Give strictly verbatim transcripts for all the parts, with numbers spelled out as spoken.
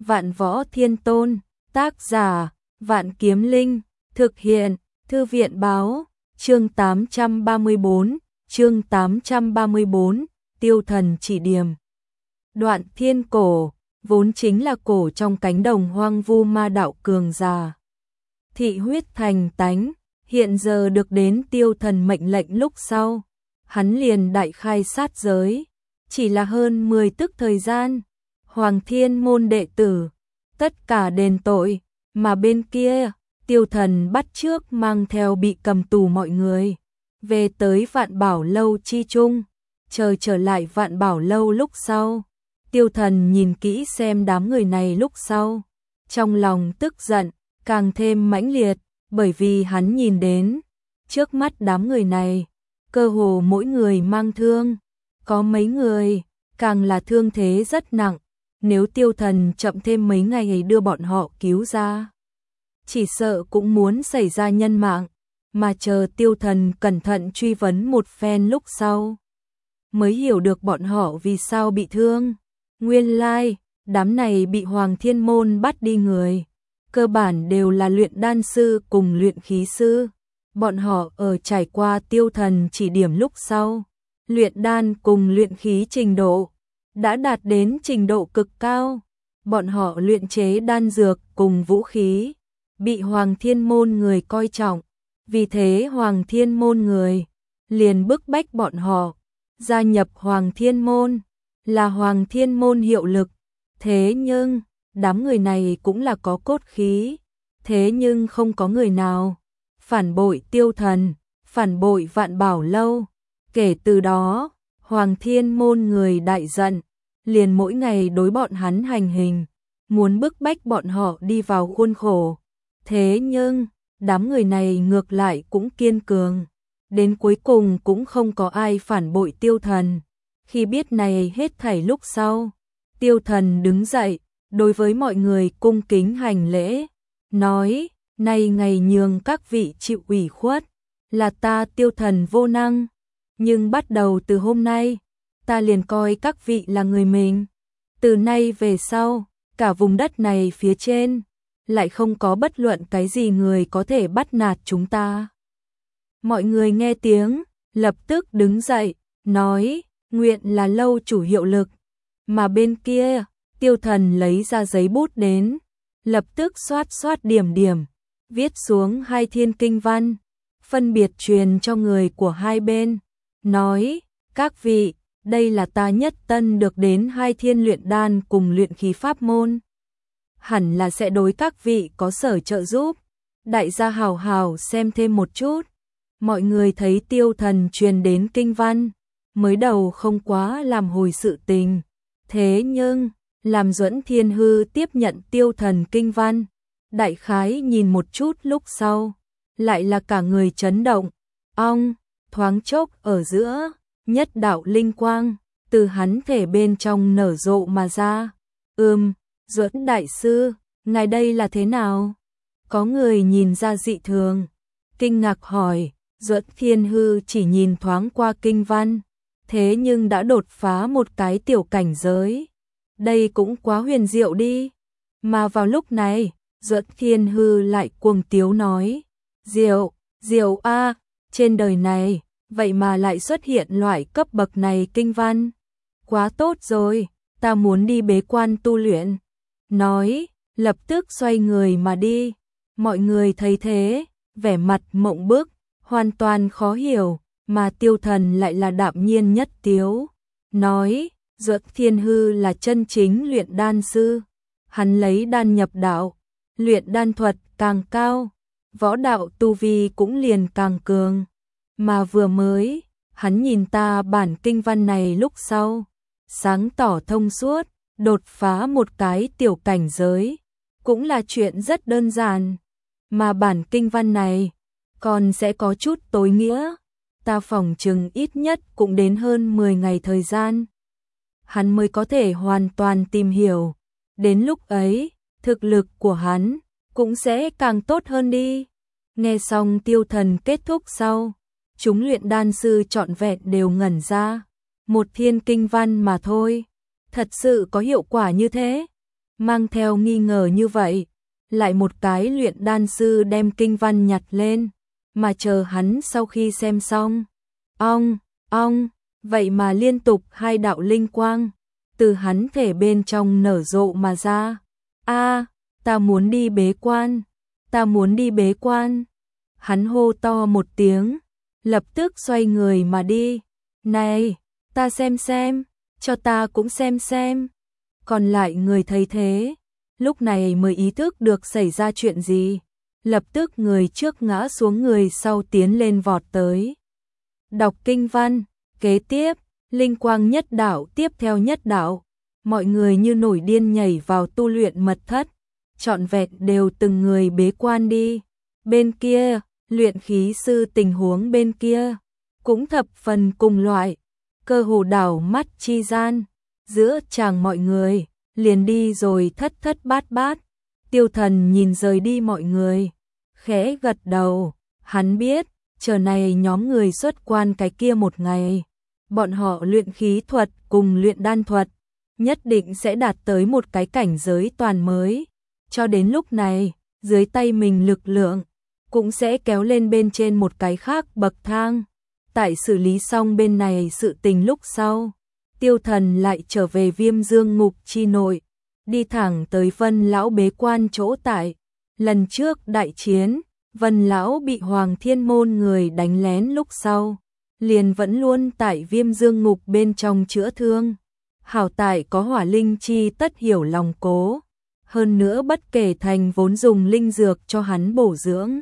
Vạn Võ Thiên Tôn, tác giả, Vạn Kiếm Linh, thực hiện, Thư viện báo, chương tám trăm ba mươi bốn, chương tám trăm ba mươi bốn, Tiêu Thần chỉ điểm. Đoạn thiên cổ, vốn chính là cổ trong cánh đồng hoang vu ma đạo cường già. Thị huyết thành tánh, hiện giờ được đến Tiêu Thần mệnh lệnh lúc sau, hắn liền đại khai sát giới, chỉ là hơn mười tức thời gian, Hoàng Thiên môn đệ tử, tất cả đền tội, mà bên kia, Tiêu Thần bắt trước mang theo bị cầm tù mọi người, về tới Vạn Bảo Lâu chi chung, chờ trở lại Vạn Bảo Lâu lúc sau. Tiêu Thần nhìn kỹ xem đám người này lúc sau, trong lòng tức giận, càng thêm mãnh liệt, bởi vì hắn nhìn đến, trước mắt đám người này, cơ hồ mỗi người mang thương, có mấy người, càng là thương thế rất nặng, nếu Tiêu Thần chậm thêm mấy ngày đưa bọn họ cứu ra, chỉ sợ cũng muốn xảy ra nhân mạng, mà chờ Tiêu Thần cẩn thận truy vấn một phen lúc sau, mới hiểu được bọn họ vì sao bị thương. Nguyên lai, like, đám này bị Hoàng Thiên môn bắt đi người, cơ bản đều là luyện đan sư cùng luyện khí sư. Bọn họ ở trải qua Tiêu Thần chỉ điểm lúc sau, luyện đan cùng luyện khí trình độ đã đạt đến trình độ cực cao. Bọn họ luyện chế đan dược cùng vũ khí, bị Hoàng Thiên môn người coi trọng, vì thế Hoàng Thiên môn người liền bức bách bọn họ gia nhập Hoàng Thiên môn, là Hoàng Thiên môn hiệu lực. Thế nhưng, đám người này cũng là có cốt khí, thế nhưng không có người nào phản bội Tiêu Thần, phản bội Vạn Bảo Lâu. Kể từ đó, Hoàng Thiên môn người đại giận, liền mỗi ngày đối bọn hắn hành hình, muốn bức bách bọn họ đi vào khuôn khổ. Thế nhưng, đám người này ngược lại cũng kiên cường, đến cuối cùng cũng không có ai phản bội Tiêu Thần. Khi biết này hết thảy lúc sau, Tiêu Thần đứng dậy, đối với mọi người cung kính hành lễ, nói, nay ngày nhường các vị chịu ủy khuất, là ta Tiêu Thần vô năng, nhưng bắt đầu từ hôm nay, ta liền coi các vị là người mình. Từ nay về sau, cả vùng đất này phía trên, lại không có bất luận cái gì người có thể bắt nạt chúng ta. Mọi người nghe tiếng, lập tức đứng dậy, nói, nguyện là lâu chủ hiệu lực. Mà bên kia, Tiêu Thần lấy ra giấy bút đến, lập tức xoát xoát điểm điểm, viết xuống hai thiên kinh văn, phân biệt truyền cho người của hai bên, nói, các vị, đây là ta nhất tân được đến hai thiên luyện đan cùng luyện khí pháp môn. Hẳn là sẽ đối các vị có sở trợ giúp, đại gia hào hào xem thêm một chút. Mọi người thấy Tiêu Thần truyền đến kinh văn, mới đầu không quá làm hồi sự tình, thế nhưng, làm Duẫn Thiên Hư tiếp nhận Tiêu Thần kinh văn, đại khái nhìn một chút lúc sau, lại là cả người chấn động, ong, thoáng chốc ở giữa, nhất đạo linh quang, từ hắn thể bên trong nở rộ mà ra. Ừm, Duẫn đại sư, ngài đây là thế nào? Có người nhìn ra dị thường, kinh ngạc hỏi. Duẫn Thiên Hư chỉ nhìn thoáng qua kinh văn, thế nhưng đã đột phá một cái tiểu cảnh giới. Đây cũng quá huyền diệu đi. Mà vào lúc này, Duẫn Thiên Hư lại cuồng tiếu nói, diệu, diệu a, trên đời này, vậy mà lại xuất hiện loại cấp bậc này kinh văn. Quá tốt rồi, ta muốn đi bế quan tu luyện. Nói, lập tức xoay người mà đi. Mọi người thấy thế, vẻ mặt mộng bức, hoàn toàn khó hiểu, mà Tiêu Thần lại là đạm nhiên nhất tiếu, nói, Duẫn Thiên Hư là chân chính luyện đan sư, hắn lấy đan nhập đạo, luyện đan thuật càng cao, võ đạo tu vi cũng liền càng cường, mà vừa mới, hắn nhìn ta bản kinh văn này lúc sau, sáng tỏ thông suốt, đột phá một cái tiểu cảnh giới, cũng là chuyện rất đơn giản, mà bản kinh văn này, còn sẽ có chút tối nghĩa, ta phỏng chừng ít nhất cũng đến hơn mười ngày thời gian. Hắn mới có thể hoàn toàn tìm hiểu, đến lúc ấy, thực lực của hắn cũng sẽ càng tốt hơn đi. Nghe xong Tiêu Thần kết thúc sau, chúng luyện đan sư trọn vẹn đều ngẩn ra, một thiên kinh văn mà thôi, thật sự có hiệu quả như thế. mang theo nghi ngờ như vậy, lại một cái luyện đan sư đem kinh văn nhặt lên, mà chờ hắn sau khi xem xong, ong, ong, vậy mà liên tục hai đạo linh quang từ hắn thể bên trong nở rộ mà ra. A, ta muốn đi bế quan, ta muốn đi bế quan. Hắn hô to một tiếng, lập tức xoay người mà đi. Này, ta xem xem, cho ta cũng xem xem. Còn lại người thấy thế, lúc này mới ý thức được xảy ra chuyện gì. Lập tức người trước ngã xuống, người sau tiến lên vọt tới. Đọc kinh văn, kế tiếp, linh quang nhất đạo tiếp theo nhất đạo. Mọi người như nổi điên nhảy vào tu luyện mật thất, trọn vẹn đều từng người bế quan đi. Bên kia, luyện khí sư tình huống bên kia, cũng thập phần cùng loại, cơ hồ đảo mắt chi gian, giữa chàng mọi người, liền đi rồi thất thất bát bát. Tiêu Thần nhìn rời đi mọi người, khẽ gật đầu, hắn biết, chờ này nhóm người xuất quan cái kia một ngày, bọn họ luyện khí thuật cùng luyện đan thuật, nhất định sẽ đạt tới một cái cảnh giới toàn mới. Cho đến lúc này, dưới tay mình lực lượng, cũng sẽ kéo lên bên trên một cái khác bậc thang. Tại xử lý xong bên này sự tình lúc sau, Tiêu Thần lại trở về Viêm Dương Ngục chi nội, đi thẳng tới Vân Lão bế quan chỗ tại. Lần trước đại chiến, Vân Lão bị Hoàng Thiên Môn người đánh lén lúc sau, liền vẫn luôn tại Viêm Dương Ngục bên trong chữa thương. Hảo tại có hỏa linh chi tất hiểu lòng cố, hơn nữa bất kể thành vốn dùng linh dược cho hắn bổ dưỡng.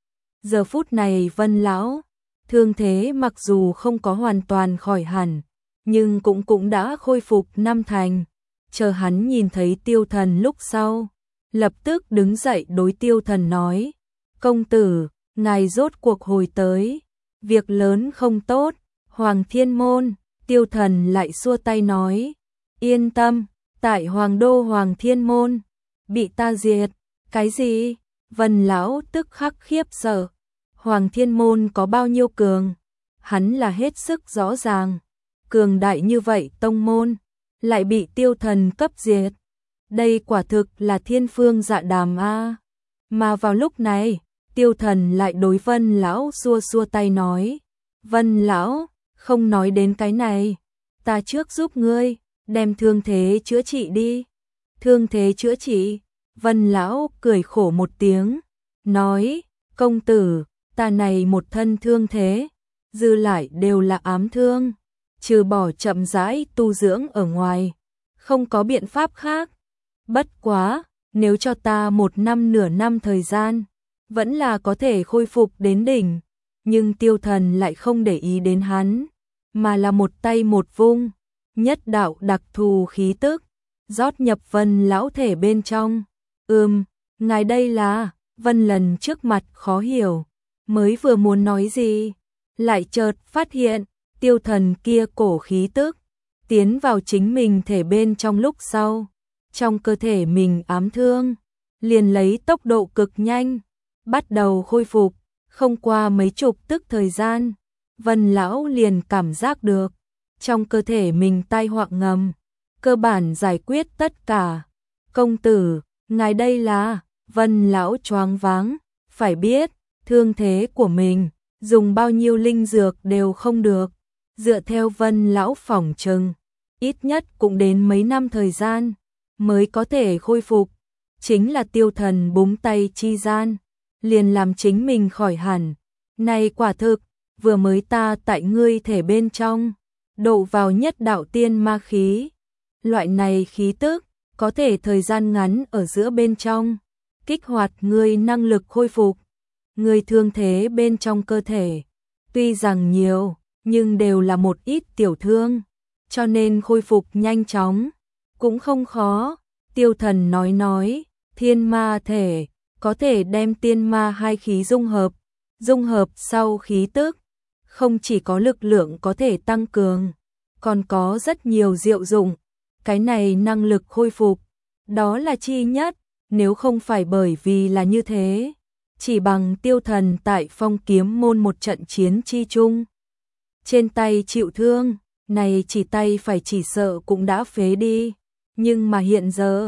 Giờ phút này Vân Lão, thương thế mặc dù không có hoàn toàn khỏi hẳn, nhưng cũng cũng đã khôi phục năm thành. Chờ hắn nhìn thấy Tiêu Thần lúc sau, lập tức đứng dậy đối Tiêu Thần nói, công tử, ngài rốt cuộc hồi tới, việc lớn không tốt. Hoàng Thiên Môn, Tiêu Thần lại xua tay nói, yên tâm, tại Hoàng Đô Hoàng Thiên Môn, bị ta diệt. Cái gì? Vân Lão tức khắc khiếp sợ. Hoàng Thiên Môn có bao nhiêu cường, hắn là hết sức rõ ràng. Cường đại như vậy tông môn, lại bị Tiêu Thần cấp diệt. Đây quả thực là thiên phương dạ đàm a. Mà vào lúc này, Tiêu Thần lại đối Vân Lão xua xua tay nói, Vân Lão, không nói đến cái này, ta trước giúp ngươi, đem thương thế chữa trị đi. Thương thế chữa trị? Vân Lão cười khổ một tiếng, nói, công tử, ta này một thân thương thế, dư lại đều là ám thương, trừ bỏ chậm rãi tu dưỡng ở ngoài, không có biện pháp khác. Bất quá, nếu cho ta một năm nửa năm thời gian, vẫn là có thể khôi phục đến đỉnh. Nhưng Tiêu Thần lại không để ý đến hắn, mà là một tay một vung, nhất đạo đặc thù khí tức, rót nhập Vân Lão thể bên trong. Ừm, ngài đây là, Vân Lần trước mặt khó hiểu, mới vừa muốn nói gì, lại chợt phát hiện, Tiêu Thần kia cổ khí tức, tiến vào chính mình thể bên trong lúc sau, trong cơ thể mình ám thương, liền lấy tốc độ cực nhanh, bắt đầu khôi phục. Không qua mấy chục tức thời gian, Vân Lão liền cảm giác được, trong cơ thể mình tai họa ngầm, cơ bản giải quyết tất cả. Công tử, ngài đây là, Vân Lão choáng váng, phải biết, thương thế của mình, dùng bao nhiêu linh dược đều không được. Dựa theo Vân Lão phỏng chừng, ít nhất cũng đến mấy năm thời gian, mới có thể khôi phục. Chính là Tiêu Thần búng tay chi gian, liền làm chính mình khỏi hẳn. Này quả thực, vừa mới ta tại ngươi thể bên trong, độ vào nhất đạo tiên ma khí. Loại này khí tức, có thể thời gian ngắn ở giữa bên trong, kích hoạt ngươi năng lực khôi phục. Ngươi thương thế bên trong cơ thể, tuy rằng nhiều, nhưng đều là một ít tiểu thương, cho nên khôi phục nhanh chóng, cũng không khó. Tiêu Thần nói nói, thiên ma thể, có thể đem tiên ma hai khí dung hợp, dung hợp sau khí tức, không chỉ có lực lượng có thể tăng cường, còn có rất nhiều diệu dụng. Cái này năng lực khôi phục, đó là chi nhất, nếu không phải bởi vì là như thế, chỉ bằng Tiêu Thần tại Phong Kiếm môn một trận chiến chi chung, trên tay chịu thương, này chỉ tay phải chỉ sợ cũng đã phế đi, nhưng mà hiện giờ,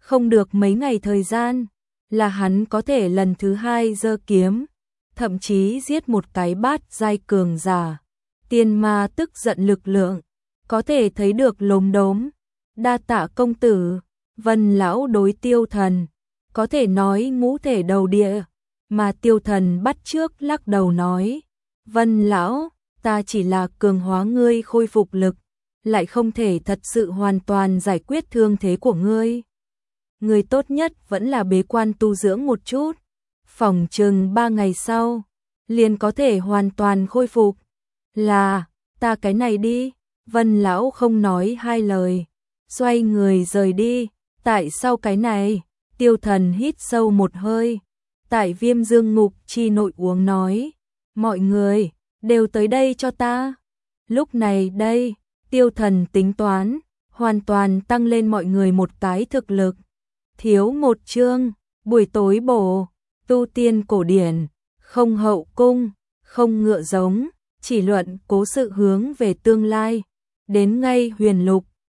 Không được mấy ngày thời gian, là hắn có thể lần thứ hai giơ kiếm, thậm chí giết một cái bát giai cường giả. Tiên ma tức giận lực lượng, có thể thấy được lốm đốm. Đa tạ công tử, Vân lão đối Tiêu Thần, có thể nói ngũ thể đầu địa, mà Tiêu Thần bắt trước lắc đầu nói, Vân lão, ta chỉ là cường hóa ngươi khôi phục lực, lại không thể thật sự hoàn toàn giải quyết thương thế của ngươi. Ngươi tốt nhất vẫn là bế quan tu dưỡng một chút, phỏng chừng ba ngày sau, liền có thể hoàn toàn khôi phục. Là, ta cái này đi, Vân lão không nói hai lời, xoay người rời đi. Tại sao cái này? Tiêu Thần hít sâu một hơi, tại Viêm Dương Ngục chi nội uống nói, mọi người đều tới đây cho ta. Lúc này đây, Tiêu Thần tính toán, hoàn toàn tăng lên mọi người một cái thực lực. Thiếu một chương, buổi tối bổ, tu tiên cổ điển, không hậu cung, không ngựa giống, chỉ luận cố sự hướng về tương lai. Đến ngay huyền lục,